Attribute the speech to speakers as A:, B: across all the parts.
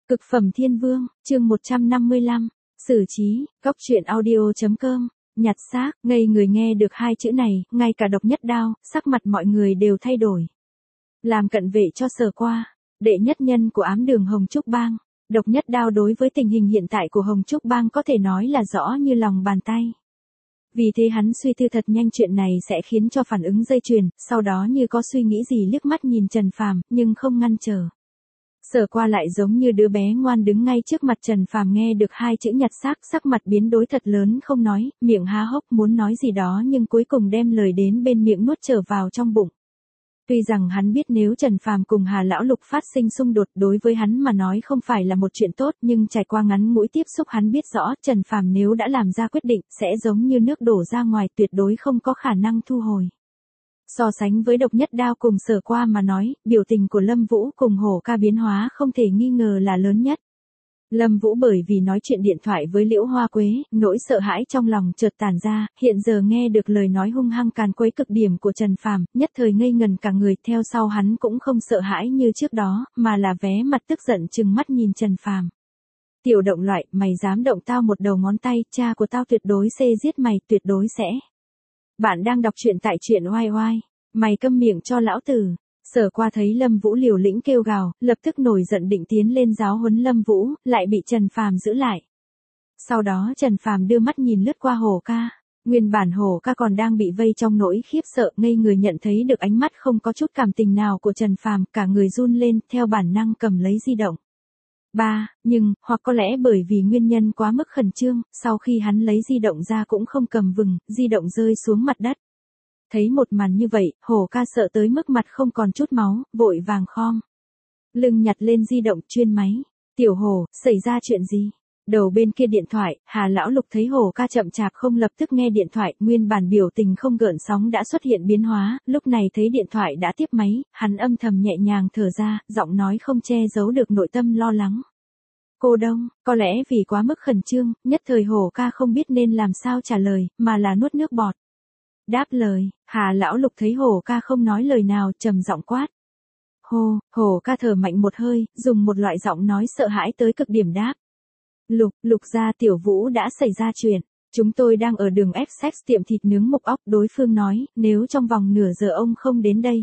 A: Cực phẩm thiên vương, chương 155, xử trí, góc truyện audio.com, nhặt xác, ngây người nghe được hai chữ này, ngay cả Độc Nhất Đao, sắc mặt mọi người đều thay đổi. Làm cận vệ cho Sở Qua, đệ nhất nhân của ám đường Hồng Trúc Bang, Độc Nhất Đao đối với tình hình hiện tại của Hồng Trúc Bang có thể nói là rõ như lòng bàn tay. Vì thế hắn suy tư thật nhanh chuyện này sẽ khiến cho phản ứng dây chuyền, sau đó như có suy nghĩ gì liếc mắt nhìn Trần Phàm, nhưng không ngăn trở. Sở Qua lại giống như đứa bé ngoan đứng ngay trước mặt Trần Phàm, nghe được hai chữ nhặt xác, sắc mặt biến đổi thật lớn, không nói, miệng há hốc muốn nói gì đó nhưng cuối cùng đem lời đến bên miệng nuốt trở vào trong bụng. Tuy rằng hắn biết nếu Trần Phàm cùng Hà Lão Lục phát sinh xung đột đối với hắn mà nói không phải là một chuyện tốt, nhưng trải qua ngắn ngủi tiếp xúc hắn biết rõ Trần Phàm nếu đã làm ra quyết định sẽ giống như nước đổ ra ngoài, tuyệt đối không có khả năng thu hồi. So sánh với Độc Nhất Đao cùng Sở Qua mà nói, biểu tình của Lâm Vũ cùng Hổ Ca biến hóa không thể nghi ngờ là lớn nhất. Lâm Vũ bởi vì nói chuyện điện thoại với Liễu Hoa Quế, nỗi sợ hãi trong lòng chợt tản ra, hiện giờ nghe được lời nói hung hăng càn quấy cực điểm của Trần Phàm, nhất thời ngây ngần cả người, theo sau hắn cũng không sợ hãi như trước đó, mà là vé mặt tức giận trừng mắt nhìn Trần Phàm. Tiểu động loại, mày dám động tao một đầu ngón tay, cha của tao tuyệt đối sẽ giết mày, tuyệt đối sẽ. Bạn đang đọc truyện tại truyện oai oai, mày câm miệng cho lão tử. Sở Qua thấy Lâm Vũ liều lĩnh kêu gào, lập tức nổi giận định tiến lên giáo huấn Lâm Vũ, lại bị Trần Phàm giữ lại. Sau đó Trần Phàm đưa mắt nhìn lướt qua Hổ Ca, nguyên bản Hổ Ca còn đang bị vây trong nỗi khiếp sợ, ngây người nhận thấy được ánh mắt không có chút cảm tình nào của Trần Phàm, cả người run lên, theo bản năng cầm lấy di động. Nhưng, hoặc có lẽ bởi vì nguyên nhân quá mức khẩn trương, sau khi hắn lấy di động ra cũng không cầm vững, di động rơi xuống mặt đất. Thấy một màn như vậy, Hổ Ca sợ tới mức mặt không còn chút máu, vội vàng khom lưng nhặt lên di động chuyên máy. Tiểu Hổ, xảy ra chuyện gì? Đầu bên kia điện thoại, Hà Lão Lục thấy Hổ Ca chậm chạp không lập tức nghe điện thoại, nguyên bản biểu tình không gợn sóng đã xuất hiện biến hóa, lúc này thấy điện thoại đã tiếp máy, hắn âm thầm nhẹ nhàng thở ra, giọng nói không che giấu được nội tâm lo lắng. Cô Đông, có lẽ vì quá mức khẩn trương, nhất thời Hổ Ca không biết nên làm sao trả lời, mà là nuốt nước bọt. Đáp lời, Hà Lão Lục thấy Hổ Ca không nói lời nào, trầm giọng quát. Hổ Ca thở mạnh một hơi, dùng một loại giọng nói sợ hãi tới cực điểm đáp. Lục gia Tiểu Vũ đã xảy ra chuyện. Chúng tôi đang ở đường Essex tiệm thịt nướng mục ốc, đối phương nói, nếu trong vòng nửa giờ ông không đến đây,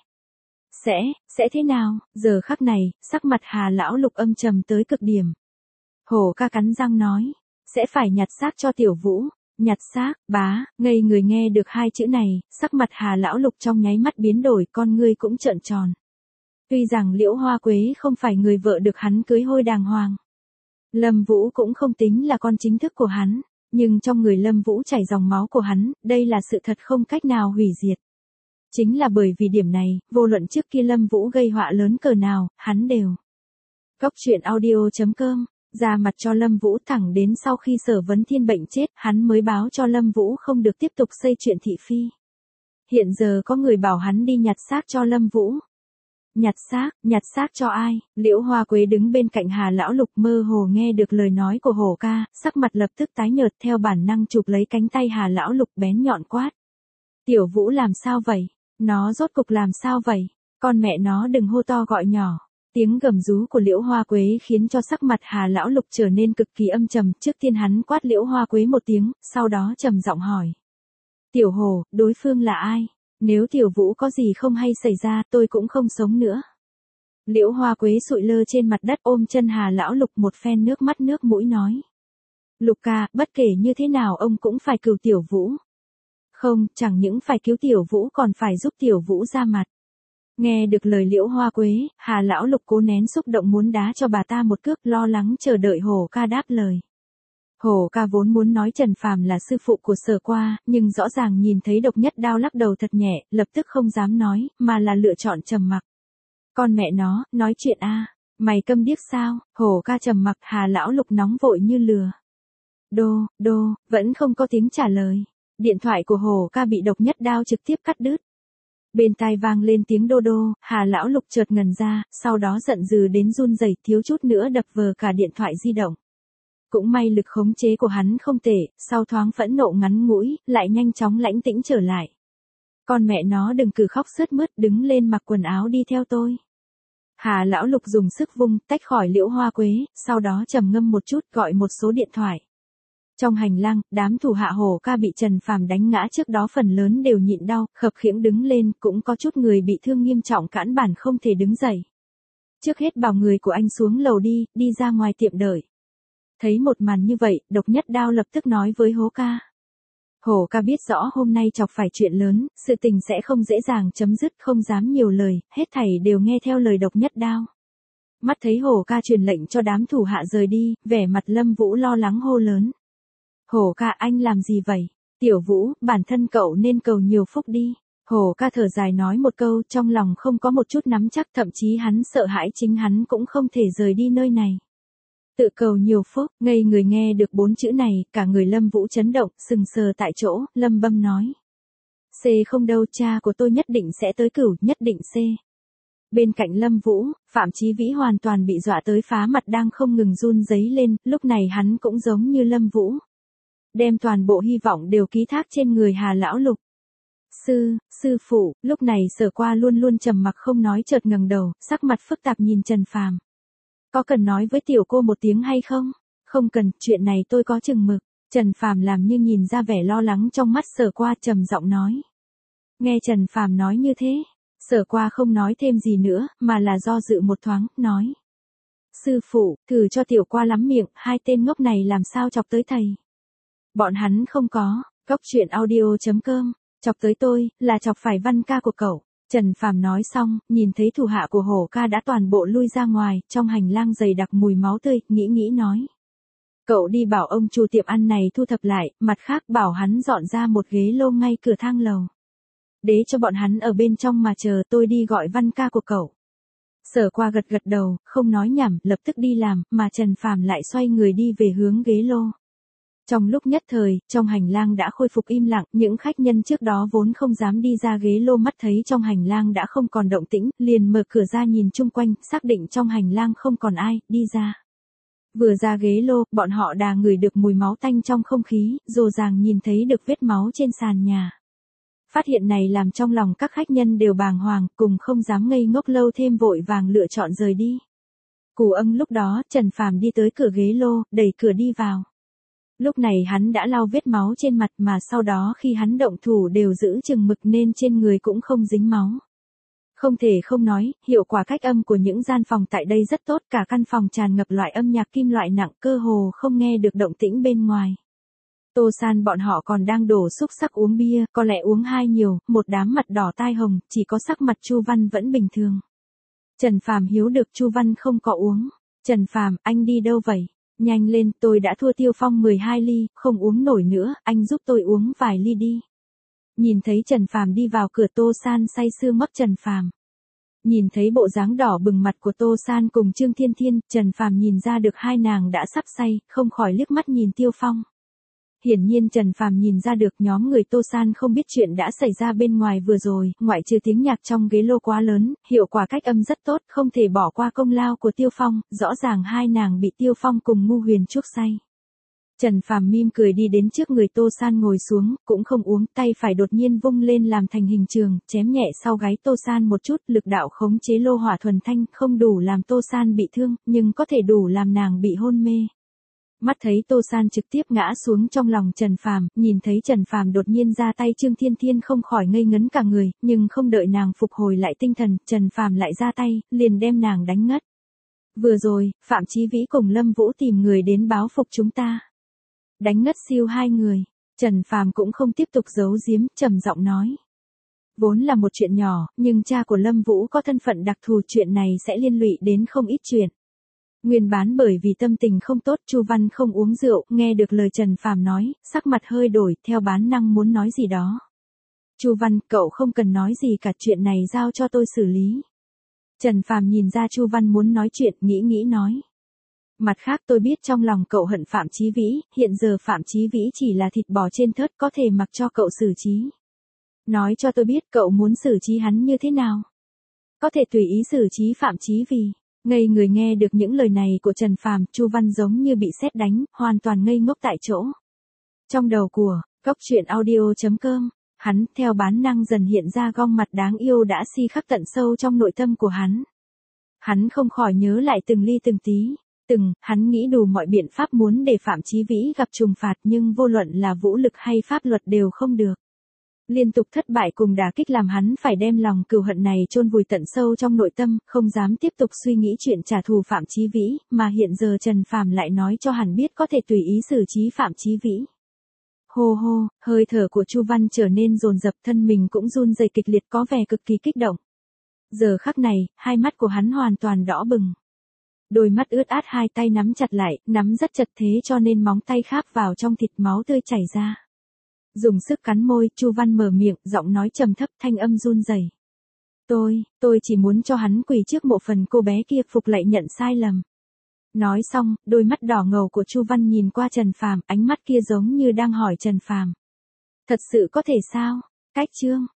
A: sẽ thế nào? Giờ khắc này, sắc mặt Hà Lão Lục âm trầm tới cực điểm. Hổ Ca cắn răng nói, sẽ phải nhặt xác cho Tiểu Vũ. Nhặt xác, ngây người nghe được hai chữ này, sắc mặt Hà Lão Lục trong nháy mắt biến đổi, con ngươi cũng trợn tròn. Tuy rằng Liễu Hoa Quế không phải người vợ được hắn cưới hôi đàng hoàng, Lâm Vũ cũng không tính là con chính thức của hắn, nhưng trong người Lâm Vũ chảy dòng máu của hắn, đây là sự thật không cách nào hủy diệt. Chính là bởi vì điểm này, vô luận trước kia Lâm Vũ gây họa lớn cỡ nào, hắn đều. Góc truyện audio.com, ra mặt cho Lâm Vũ, thẳng đến sau khi Sở Vấn Thiên bệnh chết, hắn mới báo cho Lâm Vũ không được tiếp tục xây chuyện thị phi. Hiện giờ có người bảo hắn đi nhặt xác cho Lâm Vũ. Nhặt xác cho ai? Liễu Hoa Quế đứng bên cạnh Hà Lão Lục mơ hồ nghe được lời nói của Hổ Ca, sắc mặt lập tức tái nhợt, theo bản năng chụp lấy cánh tay Hà Lão Lục bén nhọn quát. Tiểu Vũ làm sao vậy? Nó rốt cục làm sao vậy? Con mẹ nó đừng hô to gọi nhỏ. Tiếng gầm rú của Liễu Hoa Quế khiến cho sắc mặt Hà Lão Lục trở nên cực kỳ âm trầm, trước tiên hắn quát Liễu Hoa Quế một tiếng, sau đó trầm giọng hỏi. Tiểu Hổ, đối phương là ai? Nếu Tiểu Vũ có gì không hay xảy ra, tôi cũng không sống nữa. Liễu Hoa Quế sụi lơ trên mặt đất ôm chân Hà Lão Lục một phen nước mắt nước mũi nói. Lục ca, bất kể như thế nào ông cũng phải cứu Tiểu Vũ. Không, chẳng những phải cứu Tiểu Vũ còn phải giúp Tiểu Vũ ra mặt. Nghe được lời Liễu Hoa Quế, Hà Lão Lục cố nén xúc động muốn đá cho bà ta một cước, lo lắng chờ đợi Hổ Ca đáp lời. Hổ Ca vốn muốn nói Trần Phàm là sư phụ của Sở Qua, nhưng rõ ràng nhìn thấy Độc Nhất Đao lắc đầu thật nhẹ, lập tức không dám nói, mà là lựa chọn trầm mặc. Con mẹ nó, nói chuyện a, mày câm điếc sao? Hổ Ca trầm mặc, Hà Lão Lục nóng vội như lừa. Vẫn không có tiếng trả lời. Điện thoại của Hổ Ca bị Độc Nhất Đao trực tiếp cắt đứt. Bên tai vang lên tiếng đô đô, Hà Lão Lục chợt ngần ra, sau đó giận dữ đến run rẩy, thiếu chút nữa đập vỡ cả điện thoại di động. Cũng may lực khống chế của hắn không tệ, sau thoáng phẫn nộ ngắn ngủi, lại nhanh chóng lãnh tĩnh trở lại. Con mẹ nó đừng cứ khóc sướt mướt, đứng lên mặc quần áo đi theo tôi. Hà Lão Lục dùng sức vung tách khỏi liễu hoa quế, sau đó trầm ngâm một chút gọi một số điện thoại. Trong hành lang, đám thủ hạ Hổ Ca bị Trần Phàm đánh ngã trước đó phần lớn đều nhịn đau, khập khiễng đứng lên, cũng có chút người bị thương nghiêm trọng cãn bản không thể đứng dậy. Trước hết bảo người của anh xuống lầu đi ra ngoài tiệm đợi. Thấy một màn như vậy, Độc Nhất Đao lập tức nói với Hổ Ca. Hổ Ca biết rõ hôm nay chọc phải chuyện lớn, sự tình sẽ không dễ dàng chấm dứt, không dám nhiều lời, hết thảy đều nghe theo lời Độc Nhất Đao. Mắt thấy Hổ Ca truyền lệnh cho đám thủ hạ rời đi, vẻ mặt Lâm Vũ lo lắng hô lớn. Hổ Ca, anh làm gì vậy? Tiểu Vũ, bản thân cậu nên cầu nhiều phúc đi. Hổ Ca thở dài nói một câu, trong lòng không có một chút nắm chắc, thậm chí hắn sợ hãi chính hắn cũng không thể rời đi nơi này. Tự cầu nhiều phúc, ngây người nghe được 4 chữ này, cả người Lâm Vũ chấn động, sừng sờ tại chỗ, lầm bầm nói. C không đâu, cha của tôi nhất định sẽ tới cửu, nhất định C. Bên cạnh Lâm Vũ, Phạm Chí Vĩ hoàn toàn bị dọa tới phá mặt đang không ngừng run rẩy lên, lúc này hắn cũng giống như Lâm Vũ. Đem toàn bộ hy vọng đều ký thác trên người Hà Lão Lục. Sư phụ, lúc này Sở Qua luôn luôn trầm mặc không nói chợt ngẩng đầu, sắc mặt phức tạp nhìn Trần Phàm. Có cần nói với tiểu cô một tiếng hay không? Không cần, chuyện này tôi có chừng mực. Trần Phàm làm như nhìn ra vẻ lo lắng trong mắt Sở Qua trầm giọng nói. Nghe Trần Phàm nói như thế, Sở Qua không nói thêm gì nữa, mà là do dự một thoáng, nói. Sư phụ, thử cho tiểu Qua lắm miệng, hai tên ngốc này làm sao chọc tới thầy. Bọn hắn không có, goctruyện.audio.com, chọc tới tôi, là chọc phải Văn ca của cậu. Trần Phàm nói xong, nhìn thấy thủ hạ của Hổ Ca đã toàn bộ lui ra ngoài, trong hành lang dày đặc mùi máu tươi, nghĩ nói. Cậu đi bảo ông chủ tiệm ăn này thu thập lại, mặt khác bảo hắn dọn ra một ghế lô ngay cửa thang lầu. Để cho bọn hắn ở bên trong mà chờ, tôi đi gọi Văn ca của cậu. Sở Qua gật đầu, không nói nhảm, lập tức đi làm, mà Trần Phàm lại xoay người đi về hướng ghế lô. Trong lúc nhất thời, trong hành lang đã khôi phục im lặng, những khách nhân trước đó vốn không dám đi ra ghế lô mắt thấy trong hành lang đã không còn động tĩnh, liền mở cửa ra nhìn chung quanh, xác định trong hành lang không còn ai, đi ra. Vừa ra ghế lô, bọn họ đã ngửi được mùi máu tanh trong không khí, rồ ràng nhìn thấy được vết máu trên sàn nhà. Phát hiện này làm trong lòng các khách nhân đều bàng hoàng, cùng không dám ngây ngốc lâu thêm vội vàng lựa chọn rời đi. Cù Ân lúc đó, Trần Phàm đi tới cửa ghế lô, đẩy cửa đi vào. Lúc này hắn đã lau vết máu trên mặt mà sau đó khi hắn động thủ đều giữ chừng mực nên trên người cũng không dính máu. Không thể không nói, hiệu quả cách âm của những gian phòng tại đây rất tốt, cả căn phòng tràn ngập loại âm nhạc kim loại nặng, cơ hồ không nghe được động tĩnh bên ngoài. Tô San bọn họ còn đang đổ xúc sắc uống bia, có lẽ uống hai nhiều, một đám mặt đỏ tai hồng, chỉ có sắc mặt Chu Văn vẫn bình thường. Trần Phàm hiếu được Chu Văn không có uống. Trần Phàm, anh đi đâu vậy? Nhanh lên, tôi đã thua Tiêu Phong 12 ly, không uống nổi nữa, anh giúp tôi uống vài ly đi. Nhìn thấy Trần Phàm đi vào cửa, Tô San say sưa mấp Trần Phàm. Nhìn thấy bộ dáng đỏ bừng mặt của Tô San cùng Trương Thiên Thiên, Trần Phàm nhìn ra được hai nàng đã sắp say, không khỏi liếc mắt nhìn Tiêu Phong. Hiển nhiên Trần Phàm nhìn ra được nhóm người Tô San không biết chuyện đã xảy ra bên ngoài vừa rồi, ngoại trừ tiếng nhạc trong ghế lô quá lớn, hiệu quả cách âm rất tốt, không thể bỏ qua công lao của Tiêu Phong, rõ ràng hai nàng bị Tiêu Phong cùng Ngu Huyền chuốc say. Trần Phàm mỉm cười đi đến trước người Tô San ngồi xuống, cũng không uống, tay phải đột nhiên vung lên làm thành hình trường, chém nhẹ sau gáy Tô San một chút, lực đạo khống chế lô hỏa thuần thanh, không đủ làm Tô San bị thương, nhưng có thể đủ làm nàng bị hôn mê. Mắt thấy Tô San trực tiếp ngã xuống trong lòng Trần Phàm, nhìn thấy Trần Phàm đột nhiên ra tay, Trương Thiên Thiên không khỏi ngây ngấn cả người, nhưng không đợi nàng phục hồi lại tinh thần, Trần Phàm lại ra tay, liền đem nàng đánh ngất. Vừa rồi, Phạm Chí Vĩ cùng Lâm Vũ tìm người đến báo phục chúng ta. Đánh ngất siêu hai người, Trần Phàm cũng không tiếp tục giấu giếm, trầm giọng nói. Vốn là một chuyện nhỏ, nhưng cha của Lâm Vũ có thân phận đặc thù, chuyện này sẽ liên lụy đến không ít chuyện. Nguyên bán bởi vì tâm tình không tốt, Chu Văn không uống rượu, nghe được lời Trần Phàm nói, sắc mặt hơi đổi, theo bản năng muốn nói gì đó. Chu Văn, cậu không cần nói gì cả, chuyện này giao cho tôi xử lý. Trần Phàm nhìn ra Chu Văn muốn nói chuyện, nghĩ nói. Mặt khác tôi biết trong lòng cậu hận Phạm Chí Vĩ, hiện giờ Phạm Chí Vĩ chỉ là thịt bò trên thớt, có thể mặc cho cậu xử trí. Nói cho tôi biết cậu muốn xử trí hắn như thế nào. Có thể tùy ý xử trí Phạm Chí Vì. Ngây người nghe được những lời này của Trần Phàm, Chu Văn giống như bị sét đánh, hoàn toàn ngây ngốc tại chỗ. Trong đầu của goctruyện.audio.com, hắn theo bản năng dần hiện ra gương mặt đáng yêu đã si khắc tận sâu trong nội tâm của hắn. Hắn không khỏi nhớ lại từng ly từng tí. Hắn nghĩ đủ mọi biện pháp muốn để Phạm Chí Vĩ gặp trừng phạt nhưng vô luận là vũ lực hay pháp luật đều không được. Liên tục thất bại cùng đả kích làm hắn phải đem lòng cừu hận này chôn vùi tận sâu trong nội tâm, không dám tiếp tục suy nghĩ chuyện trả thù Phạm Chí Vĩ, mà hiện giờ Trần Phàm lại nói cho hắn biết có thể tùy ý xử trí Phạm Chí Vĩ. Hô hô, hơi thở của Chu Văn trở nên dồn dập, thân mình cũng run rẩy kịch liệt, có vẻ cực kỳ kích động. Giờ khắc này, hai mắt của hắn hoàn toàn đỏ bừng. Đôi mắt ướt át, hai tay nắm chặt lại, nắm rất chặt thế cho nên móng tay kháp vào trong thịt, máu tươi chảy ra. Dùng sức cắn môi, Chu Văn mở miệng, giọng nói trầm thấp, thanh âm run rẩy. Tôi chỉ muốn cho hắn quỳ trước mộ phần cô bé kia, phục lạy nhận sai lầm. Nói xong, đôi mắt đỏ ngầu của Chu Văn nhìn qua Trần Phàm, ánh mắt kia giống như đang hỏi Trần Phàm. Thật sự có thể sao? Cách chương